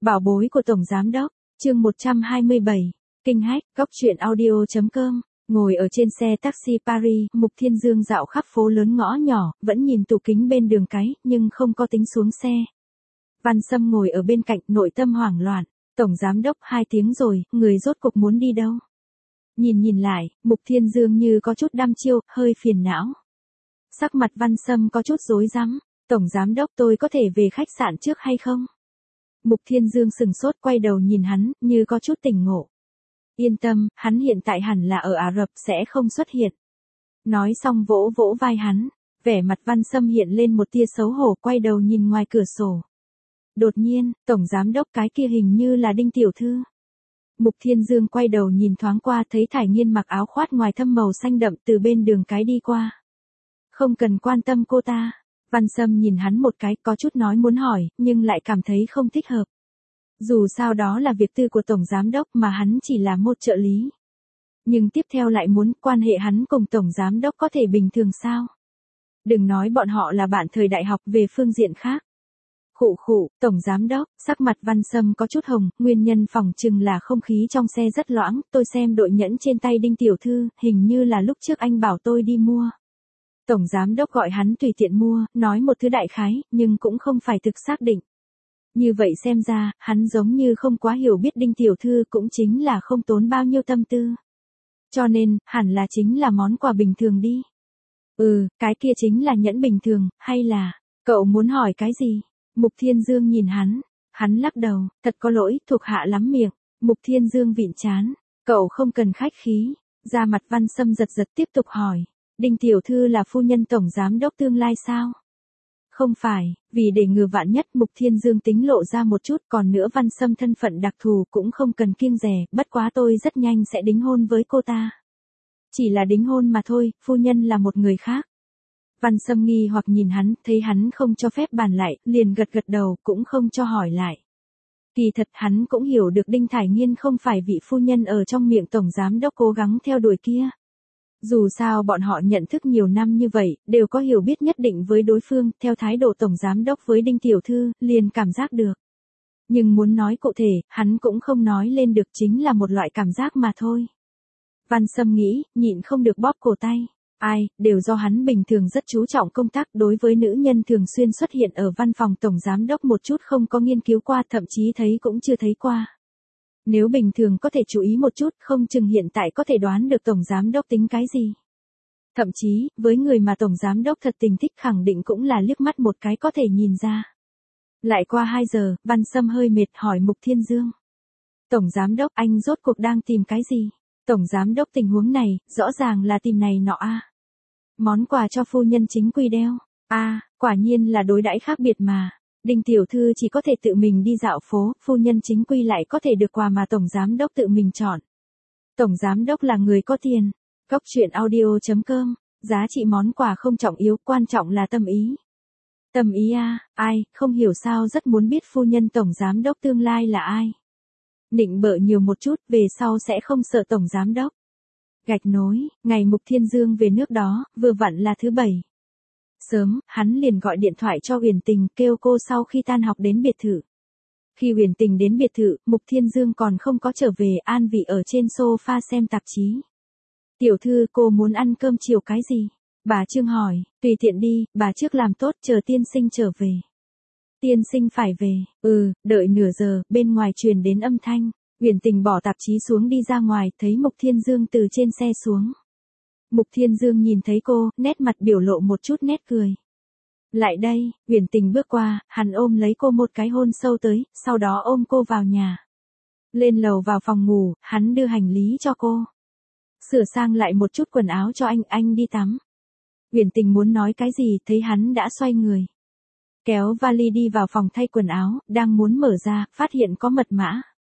Bảo bối của Tổng Giám Đốc, chương 127, Kinh hách, góc truyện audio.com, ngồi ở trên xe taxi Paris, Mục Thiên Dương dạo khắp phố lớn ngõ nhỏ, vẫn nhìn tủ kính bên đường cái, nhưng không có tính xuống xe. Văn Sâm ngồi ở bên cạnh, nội tâm hoảng loạn, Tổng Giám Đốc 2 tiếng rồi, người rốt cuộc muốn đi đâu? Nhìn lại, Mục Thiên Dương như có chút đăm chiêu, hơi phiền não. Sắc mặt Văn Sâm có chút rối rắm, Tổng Giám Đốc tôi có thể về khách sạn trước hay không? Mục Thiên Dương sừng sốt quay đầu nhìn hắn, như có chút tỉnh ngộ. Yên tâm, hắn hiện tại hẳn là ở Ả Rập sẽ không xuất hiện. Nói xong vỗ vỗ vai hắn, vẻ mặt Văn Sâm hiện lên một tia xấu hổ quay đầu nhìn ngoài cửa sổ. Đột nhiên, Tổng Giám Đốc cái kia hình như là Đinh Tiểu Thư. Mục Thiên Dương quay đầu nhìn thoáng qua thấy Thải Nghiên mặc áo khoác ngoài thâm màu xanh đậm từ bên đường cái đi qua. Không cần quan tâm cô ta. Văn Sâm nhìn hắn một cái có chút nói muốn hỏi, nhưng lại cảm thấy không thích hợp. Dù sao đó là việc tư của Tổng Giám Đốc mà hắn chỉ là một trợ lý. Nhưng tiếp theo lại muốn quan hệ hắn cùng Tổng Giám Đốc có thể bình thường sao? Đừng nói bọn họ là bạn thời đại học về phương diện khác. Khụ, Tổng Giám Đốc, sắc mặt Văn Sâm có chút hồng, nguyên nhân phỏng chừng là không khí trong xe rất loãng, tôi xem đội nhẫn trên tay Đinh Tiểu Thư, hình như là lúc trước anh bảo tôi đi mua. Tổng Giám Đốc gọi hắn tùy tiện mua, nói một thứ đại khái, nhưng cũng không phải thực xác định. Như vậy xem ra, hắn giống như không quá hiểu biết Đinh Tiểu Thư cũng chính là không tốn bao nhiêu tâm tư. Cho nên, hẳn là chính là món quà bình thường đi. Cái kia chính là nhẫn bình thường, hay là, cậu muốn hỏi cái gì? Mục Thiên Dương nhìn hắn lắc đầu, thật có lỗi, thuộc hạ lắm miệng. Mục Thiên Dương vịn chán, cậu không cần khách khí. Da mặt Văn Sâm giật tiếp tục hỏi. Đinh Tiểu Thư là phu nhân Tổng Giám Đốc tương lai sao? Không phải, vì để ngừa vạn nhất Mục Thiên Dương tính lộ ra một chút, còn nữa Văn Sâm thân phận đặc thù cũng không cần kiêng dè, bất quá tôi rất nhanh sẽ đính hôn với cô ta. Chỉ là đính hôn mà thôi, phu nhân là một người khác. Văn Sâm nghi hoặc nhìn hắn, thấy hắn không cho phép bàn lại, liền gật đầu, cũng không cho hỏi lại. Kỳ thật hắn cũng hiểu được Đinh Thải Nghiên không phải vị phu nhân ở trong miệng Tổng Giám Đốc cố gắng theo đuổi kia. Dù sao bọn họ nhận thức nhiều năm như vậy, đều có hiểu biết nhất định với đối phương, theo thái độ Tổng Giám Đốc với Đinh Tiểu Thư, liền cảm giác được. Nhưng muốn nói cụ thể, hắn cũng không nói lên được, chính là một loại cảm giác mà thôi. Văn Sâm nghĩ, nhịn không được bóp cổ tay. Đều do hắn bình thường rất chú trọng công tác, đối với nữ nhân thường xuyên xuất hiện ở văn phòng Tổng Giám Đốc một chút không có nghiên cứu qua, thậm chí thấy cũng chưa thấy qua. Nếu bình thường có thể chú ý một chút, không chừng hiện tại có thể đoán được Tổng Giám Đốc tính cái gì. Thậm chí, với người mà Tổng Giám Đốc thật tình thích khẳng định cũng là liếc mắt một cái có thể nhìn ra. Lại qua 2 giờ, Văn Sâm hơi mệt hỏi Mục Thiên Dương. Tổng Giám Đốc, anh rốt cuộc đang tìm cái gì? Tổng Giám Đốc, tình huống này, rõ ràng là tìm này nọ a. Món quà cho phu nhân chính quy đeo. Quả nhiên là đối đãi khác biệt mà. Đinh Tiểu Thư chỉ có thể tự mình đi dạo phố, phu nhân chính quy lại có thể được quà mà Tổng Giám Đốc tự mình chọn. Tổng Giám Đốc là người có tiền. Góc truyện audio.com, giá trị món quà không trọng yếu, quan trọng là tâm ý. Tâm ý không hiểu sao rất muốn biết phu nhân Tổng Giám Đốc tương lai là ai. Nịnh bợ nhiều một chút, về sau sẽ không sợ Tổng Giám Đốc. Gạch nối, ngày Mục Thiên Dương về nước đó, vừa vặn là thứ 7. Sớm, hắn liền gọi điện thoại cho Huyền Tình, kêu cô sau khi tan học đến biệt thự. Khi Huyền Tình đến biệt thự, Mục Thiên Dương còn không có trở về, an vị ở trên sofa xem tạp chí. Tiểu thư, cô muốn ăn cơm chiều cái gì? Bà Trương hỏi, tùy tiện đi, bà trước làm tốt, chờ tiên sinh trở về. Tiên sinh phải về, đợi nửa giờ, bên ngoài truyền đến âm thanh. Huyền Tình bỏ tạp chí xuống đi ra ngoài, thấy Mục Thiên Dương từ trên xe xuống. Mục Thiên Dương nhìn thấy cô, nét mặt biểu lộ một chút nét cười. Lại đây, Huyền Tình bước qua, hắn ôm lấy cô một cái hôn sâu tới, sau đó ôm cô vào nhà. Lên lầu vào phòng ngủ, hắn đưa hành lý cho cô. Sửa sang lại một chút quần áo cho anh đi tắm. Huyền Tình muốn nói cái gì, thấy hắn đã xoay người. Kéo vali đi vào phòng thay quần áo, đang muốn mở ra, phát hiện có mật mã.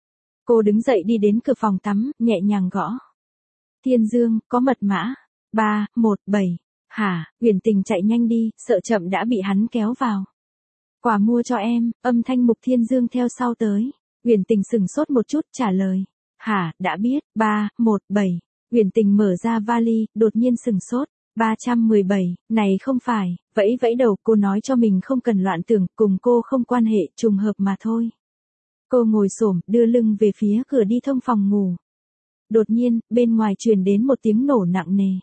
Cô đứng dậy đi đến cửa phòng tắm, nhẹ nhàng gõ. Thiên Dương, có mật mã. 317. Hả? Huyền Tình chạy nhanh đi, sợ chậm đã bị hắn kéo vào. Quà mua cho em, âm thanh Mục Thiên Dương theo sau tới. Huyền Tình sừng sốt một chút trả lời. Hả, đã biết, 317. Huyền Tình mở ra vali, đột nhiên sừng sốt. 317, này không phải, vẫy đầu, cô nói cho mình không cần loạn tưởng, cùng cô không quan hệ, trùng hợp mà thôi. Cô ngồi xổm, đưa lưng về phía cửa đi thông phòng ngủ. Đột nhiên, bên ngoài truyền đến một tiếng nổ nặng nề.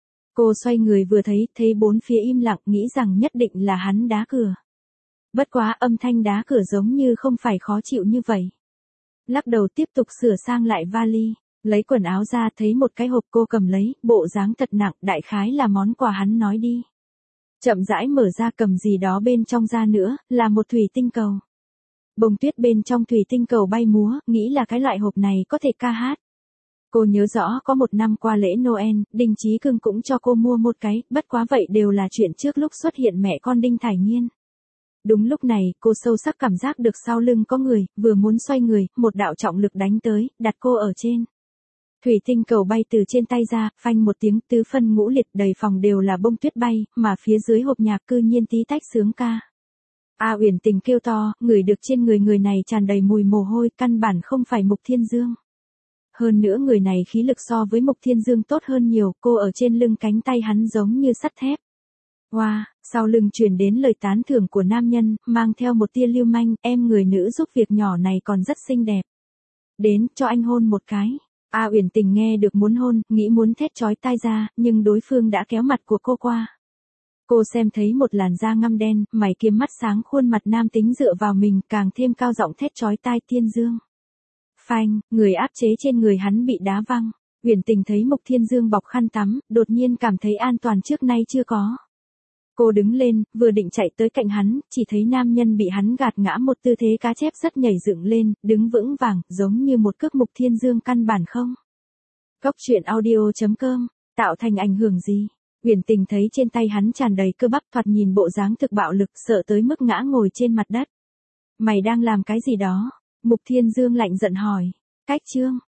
Cô xoay người vừa thấy bốn phía im lặng, nghĩ rằng nhất định là hắn đá cửa. Bất quá âm thanh đá cửa giống như không phải khó chịu như vậy. Lắc đầu tiếp tục sửa sang lại vali, lấy quần áo ra thấy một cái hộp cô cầm lấy, bộ dáng thật nặng, đại khái là món quà hắn nói đi. Chậm rãi mở ra cầm gì đó bên trong ra nữa, là một thủy tinh cầu. Bông tuyết bên trong thủy tinh cầu bay múa, nghĩ là cái loại hộp này có thể ca hát. Cô nhớ rõ có một năm qua lễ Noel, Đinh Chí Cưng cũng cho cô mua một cái, bất quá vậy đều là chuyện trước lúc xuất hiện mẹ con Đinh Thải Nghiên. Đúng lúc này, cô sâu sắc cảm giác được sau lưng có người, vừa muốn xoay người, một đạo trọng lực đánh tới, đặt cô ở trên. Thủy tinh cầu bay từ trên tay ra, phanh một tiếng, tứ phân ngũ liệt, đầy phòng đều là bông tuyết bay, mà phía dưới hộp nhạc cư nhiên tí tách sướng ca. A Uyển Tình kêu to, ngửi được trên người này tràn đầy mùi mồ hôi, căn bản không phải Mục Thiên Dương. Hơn nữa người này khí lực so với Mục Thiên Dương tốt hơn nhiều, cô ở trên lưng cánh tay hắn giống như sắt thép. Wow, sau lưng truyền đến lời tán thưởng của nam nhân, mang theo một tia lưu manh, em người nữ giúp việc nhỏ này còn rất xinh đẹp. Đến, cho anh hôn một cái. A Uyển Tình nghe được muốn hôn, nghĩ muốn thét chói tai ra, nhưng đối phương đã kéo mặt của cô qua. Cô xem thấy một làn da ngăm đen, mày kiếm mắt sáng, khuôn mặt nam tính dựa vào mình, càng thêm cao giọng thét chói tai Thiên Dương. Phanh, người áp chế trên người hắn bị đá văng. Uyển Tình thấy Mục Thiên Dương bọc khăn tắm, đột nhiên cảm thấy an toàn trước nay chưa có. Cô đứng lên, vừa định chạy tới cạnh hắn, chỉ thấy nam nhân bị hắn gạt ngã một tư thế cá chép rất nhảy dựng lên, đứng vững vàng, giống như một cước. Mục Thiên Dương căn bản không. Góc truyện audio.com, tạo thành ảnh hưởng gì? Uyển Tình thấy trên tay hắn tràn đầy cơ bắp, thoạt nhìn bộ dáng thực bạo lực, sợ tới mức ngã ngồi trên mặt đất. Mày đang làm cái gì đó? Mục Thiên Dương lạnh giận hỏi. Cách chương.